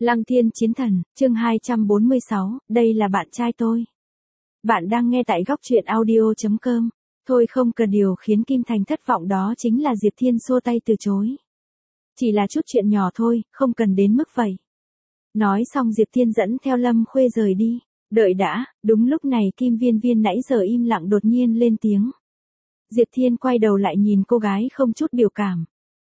Lăng Thiên Chiến Thần, chương 246, đây là bạn trai tôi. Bạn đang nghe tại góc truyện audio.com. Thôi không cần, điều khiến Kim Thành thất vọng đó chính là Diệp Thiên xua tay từ chối. Chỉ là chút chuyện nhỏ thôi, không cần đến mức vậy. Nói xong Diệp Thiên dẫn theo Lâm Khuê rời đi. Đợi đã, đúng lúc này Kim Viên Viên nãy giờ im lặng đột nhiên lên tiếng. Diệp Thiên quay đầu lại nhìn cô gái không chút biểu cảm.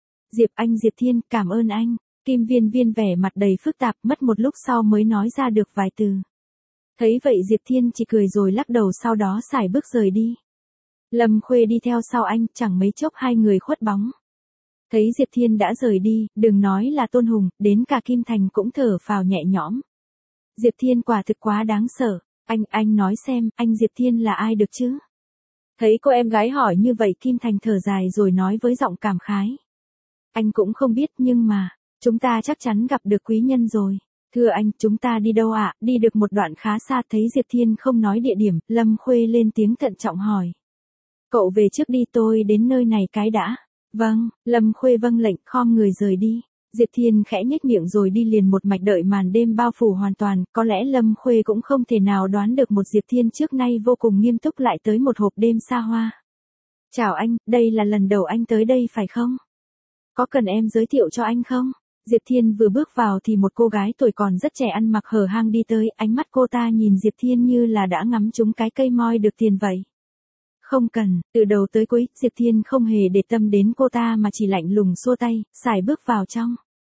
Diệp Thiên, cảm ơn anh. Kim Viên Viên vẻ mặt đầy phức tạp, mất một lúc sau mới nói ra được vài từ. Thấy vậy Diệp Thiên chỉ cười rồi lắc đầu, sau đó sải bước rời đi. Lâm Khuê đi theo sau anh, chẳng mấy chốc hai người khuất bóng. Thấy Diệp Thiên đã rời đi, đừng nói là Tôn Hùng, đến cả Kim Thành cũng thở phào nhẹ nhõm. Diệp Thiên quả thực quá đáng sợ. Anh nói xem, anh Diệp Thiên là ai được chứ? Thấy cô em gái hỏi như vậy, Kim Thành thở dài rồi nói với giọng cảm khái. Anh cũng không biết, nhưng mà chúng ta chắc chắn gặp được quý nhân rồi. Thưa anh, chúng ta đi đâu ạ? Đi được một đoạn khá xa. Thấy Diệp Thiên không nói địa điểm, Lâm Khuê lên tiếng thận trọng hỏi. Cậu về trước đi, tôi đến nơi này cái đã. Vâng, Lâm Khuê vâng lệnh, khom người rời đi. Diệp Thiên khẽ nhếch miệng rồi đi liền một mạch, đợi màn đêm bao phủ hoàn toàn. Có lẽ Lâm Khuê cũng không thể nào đoán được một Diệp Thiên trước nay vô cùng nghiêm túc lại tới một hộp đêm xa hoa. Chào anh, đây là lần đầu anh tới đây phải không? Có cần em giới thiệu cho anh không? Diệp Thiên vừa bước vào thì một cô gái tuổi còn rất trẻ ăn mặc hở hang đi tới, ánh mắt cô ta nhìn Diệp Thiên như là đã ngắm trúng cái cây moi được tiền vậy. Không cần, từ đầu tới cuối, Diệp Thiên không hề để tâm đến cô ta mà chỉ lạnh lùng xua tay, sải bước vào trong.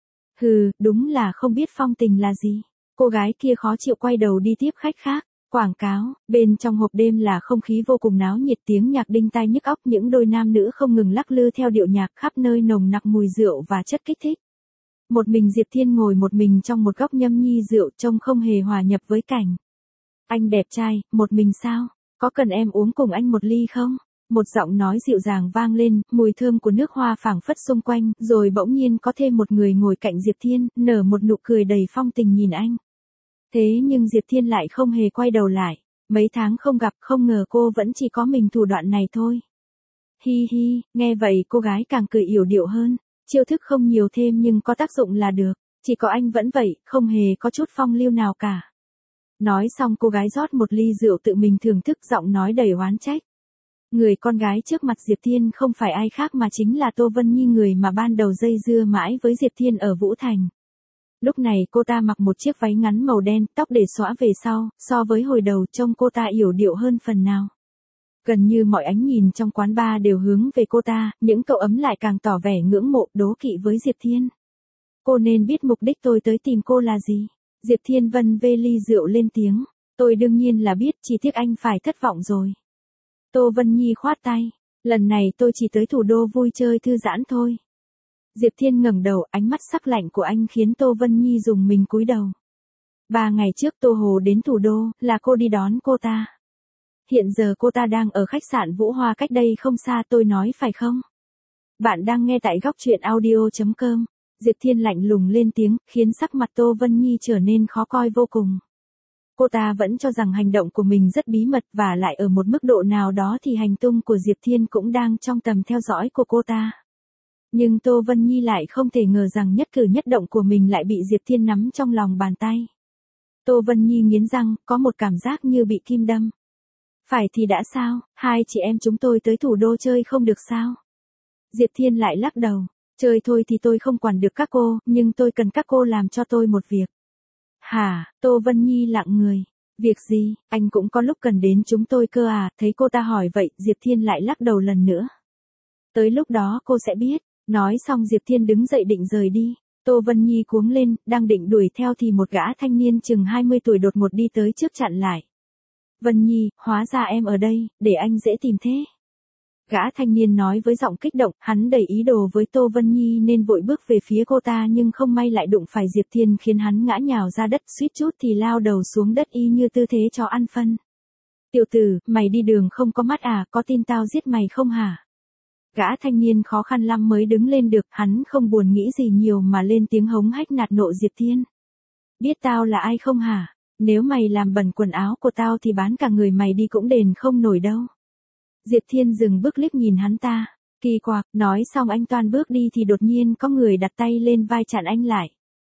Hừ, đúng là không biết phong tình là gì. Cô gái kia khó chịu quay đầu đi tiếp khách khác. Quảng cáo, bên trong hộp đêm là không khí vô cùng náo nhiệt, tiếng nhạc đinh tai nhức óc, những đôi nam nữ không ngừng lắc lư theo điệu nhạc, khắp nơi nồng nặc mùi rượu và chất kích thích. Một mình Diệp Thiên ngồi một mình trong một góc nhâm nhi rượu, trông không hề hòa nhập với cảnh. Anh đẹp trai, một mình sao? Có cần em uống cùng anh một ly không? Một giọng nói dịu dàng vang lên, mùi thơm của nước hoa phảng phất xung quanh, rồi bỗng nhiên có thêm một người ngồi cạnh Diệp Thiên, nở một nụ cười đầy phong tình nhìn anh. Thế nhưng Diệp Thiên lại không hề quay đầu lại. Mấy tháng không gặp, không ngờ cô vẫn chỉ có mình thủ đoạn này thôi. Hi hi, nghe vậy cô gái càng cười yểu điệu hơn. Chiêu thức không nhiều thêm nhưng có tác dụng là được. Chỉ có anh vẫn vậy, không hề có chút phong lưu nào cả. Nói xong cô gái rót một ly rượu tự mình thưởng thức, giọng nói đầy oán trách. Người con gái trước mặt Diệp Thiên không phải ai khác mà chính là Tô Vân Nhi, người mà ban đầu dây dưa mãi với Diệp Thiên ở Vũ Thành. Lúc này cô ta mặc một chiếc váy ngắn màu đen, tóc để xõa về sau, so với hồi đầu trông cô ta yểu điệu hơn phần nào. Gần như mọi ánh nhìn trong quán bar đều hướng về cô ta, những cậu ấm lại càng tỏ vẻ ngưỡng mộ, đố kỵ với Diệp Thiên. Cô nên biết mục đích tôi tới tìm cô là gì. Diệp Thiên vân vê ly rượu lên tiếng. Tôi đương nhiên là biết, chỉ tiếc anh phải thất vọng rồi. Tô Vân Nhi khoát tay. Lần này tôi chỉ tới thủ đô vui chơi thư giãn thôi. Diệp Thiên ngẩng đầu, ánh mắt sắc lạnh của anh khiến Tô Vân Nhi rùng mình cúi đầu. 3 ngày trước Tô Hồ đến thủ đô, là cô đi đón cô ta. Hiện giờ cô ta đang ở khách sạn Vũ Hoa cách đây không xa, tôi nói phải không? Bạn đang nghe tại góc truyện audio.com. Diệp Thiên lạnh lùng lên tiếng, khiến sắc mặt Tô Vân Nhi trở nên khó coi vô cùng. Cô ta vẫn cho rằng hành động của mình rất bí mật, và lại ở một mức độ nào đó thì hành tung của Diệp Thiên cũng đang trong tầm theo dõi của cô ta. Nhưng Tô Vân Nhi lại không thể ngờ rằng nhất cử nhất động của mình lại bị Diệp Thiên nắm trong lòng bàn tay. Tô Vân Nhi nghiến răng, có một cảm giác như bị kim đâm. Phải thì đã sao, hai chị em chúng tôi tới thủ đô chơi không được sao? Diệp Thiên lại lắc đầu. Chơi thôi thì tôi không quản được các cô, nhưng tôi cần các cô làm cho tôi một việc. Hả? Tô Vân Nhi lặng người. Việc gì? Anh cũng có lúc cần đến chúng tôi cơ à? Thấy cô ta hỏi vậy, Diệp Thiên lại lắc đầu lần nữa. Tới lúc đó cô sẽ biết. Nói xong Diệp Thiên đứng dậy định rời đi. Tô Vân Nhi cuống lên, đang định đuổi theo thì một gã thanh niên chừng 20 tuổi đột ngột đi tới trước chặn lại. Vân Nhi, hóa ra em ở đây, để anh dễ tìm thế. Gã thanh niên nói với giọng kích động, hắn đầy ý đồ với Tô Vân Nhi nên vội bước về phía cô ta, nhưng không may lại đụng phải Diệp Thiên khiến hắn ngã nhào ra đất, suýt chút thì lao đầu xuống đất y như tư thế chó ăn phân. Tiểu tử, mày đi đường không có mắt à, có tin tao giết mày không hả? Gã thanh niên khó khăn lắm mới đứng lên được, hắn không buồn nghĩ gì nhiều mà lên tiếng hống hách nạt nộ Diệp Thiên. Biết tao là ai không hả? Nếu mày làm bẩn quần áo của tao thì bán cả người mày đi cũng đền không nổi đâu. Diệp Thiên dừng bước liếc nhìn hắn ta. Kỳ quặc, nói xong anh toan bước đi thì đột nhiên có người đặt tay lên vai chặn anh lại.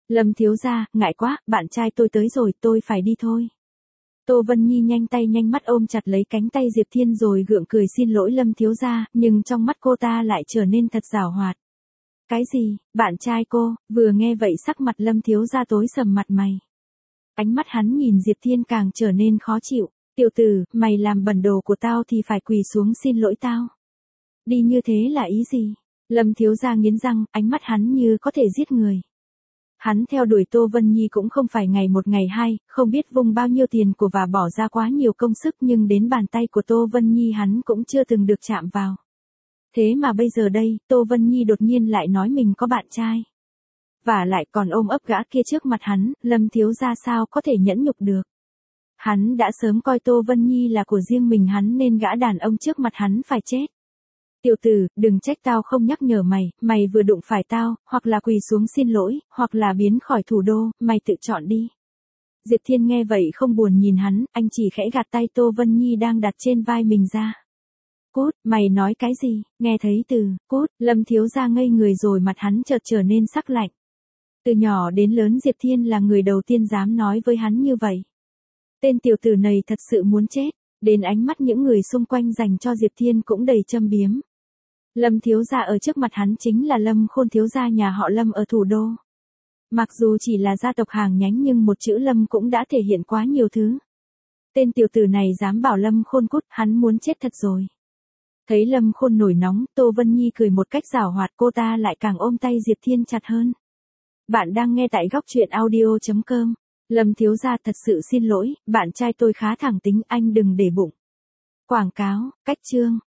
Lâm thiếu gia, ngại quá, bạn trai tôi tới rồi, tôi phải đi thôi. Tô Vân Nhi nhanh tay nhanh mắt ôm chặt lấy cánh tay Diệp Thiên rồi gượng cười xin lỗi Lâm thiếu gia, nhưng trong mắt cô ta lại trở nên thật giảo hoạt. Cái gì, bạn trai cô? Vừa nghe vậy sắc mặt Lâm thiếu gia tối sầm mặt mày. Ánh mắt hắn nhìn Diệp Thiên càng trở nên khó chịu. Tiểu tử, mày làm bẩn đồ của tao thì phải quỳ xuống xin lỗi tao. Đi như thế là ý gì? Lâm thiếu gia nghiến răng, ánh mắt hắn như có thể giết người. Hắn theo đuổi Tô Vân Nhi cũng không phải ngày một ngày hai, không biết vung bao nhiêu tiền của và bỏ ra quá nhiều công sức nhưng đến bàn tay của Tô Vân Nhi hắn cũng chưa từng được chạm vào. Thế mà bây giờ đây, Tô Vân Nhi đột nhiên lại nói mình có bạn trai. Và lại còn ôm ấp gã kia trước mặt hắn, Lâm thiếu gia sao có thể nhẫn nhục được. Hắn đã sớm coi Tô Vân Nhi là của riêng mình hắn nên gã đàn ông trước mặt hắn phải chết. Tiểu tử, đừng trách tao không nhắc nhở mày, mày vừa đụng phải tao, hoặc là quỳ xuống xin lỗi, hoặc là biến khỏi thủ đô, mày tự chọn đi. Diệp Thiên nghe vậy không buồn nhìn hắn, anh chỉ khẽ gạt tay Tô Vân Nhi đang đặt trên vai mình ra. Cút, mày nói cái gì? Nghe thấy từ cút, Lâm thiếu gia ngây người rồi mặt hắn chợt trở nên sắc lạnh. Từ nhỏ đến lớn Diệp Thiên là người đầu tiên dám nói với hắn như vậy. Tên tiểu tử này thật sự muốn chết, đến ánh mắt những người xung quanh dành cho Diệp Thiên cũng đầy châm biếm. Lâm thiếu gia ở trước mặt hắn chính là Lâm Khôn thiếu gia nhà họ Lâm ở thủ đô. Mặc dù chỉ là gia tộc hàng nhánh nhưng một chữ Lâm cũng đã thể hiện quá nhiều thứ. Tên tiểu tử này dám bảo Lâm Khôn cút, hắn muốn chết thật rồi. Thấy Lâm Khôn nổi nóng, Tô Vân Nhi cười một cách giảo hoạt, cô ta lại càng ôm tay Diệp Thiên chặt hơn. Bạn đang nghe tại góc truyện audio.com. Lâm thiếu gia thật sự xin lỗi, bạn trai tôi khá thẳng tính, anh đừng để bụng. Quảng cáo, cách chương.